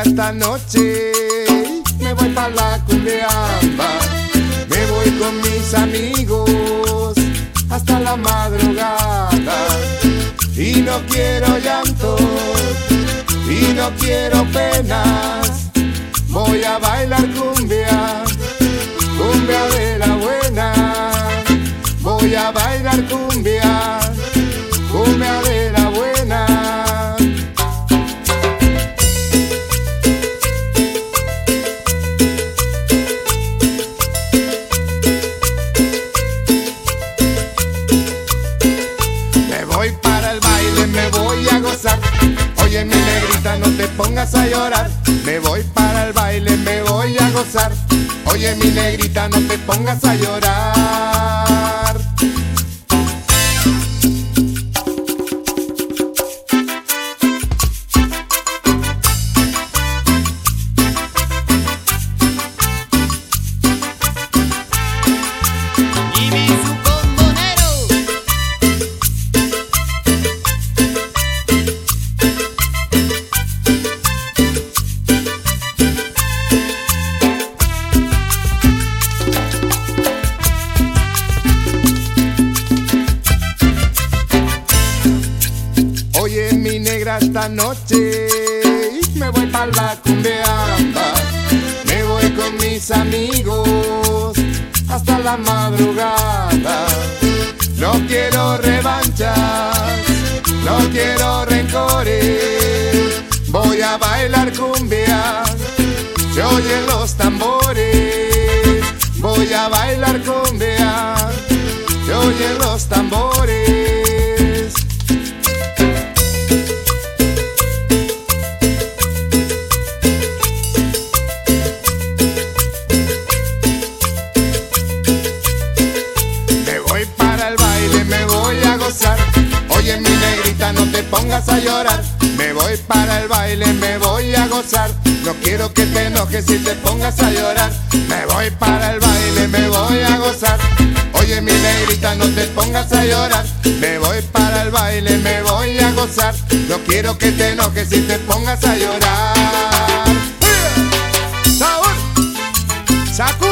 negra esta noche me voy pa' la cumbiamba. Me voy con mis amigos hasta la madrugada. Y no quiero llanto y no quiero penas. Voy a bailar cumbia, cumbia de la buena. Voy a bailar cumbia, cumbia de la buena. Me voy para el baile, me voy a gozar. Oye mi negrita, no te pongas a llorar. Me voy para el baile, me voy a gozar. Oye mi negrita, no te pongas a llorar. Oye mi negra, esta noche me voy pa' la cumbiamba. Me voy con mis amigos hasta la madrugada. No quiero revanchas, no quiero rencores. Voy a bailar cumbia, se oyen los tambores. Voy a bailar cumbia, se oyen los tambores. Oye mi negrita, no te pongas a llorar. Me voy para el baile, me voy a gozar. No quiero que te enojes si te pongas a llorar. Me voy para el baile, me voy a gozar. Oye mi negrita, no te pongas a llorar. Me voy para el baile, me voy a gozar. No quiero que te enojes si te pongas a llorar. ¡Sabor! ¡Sacu!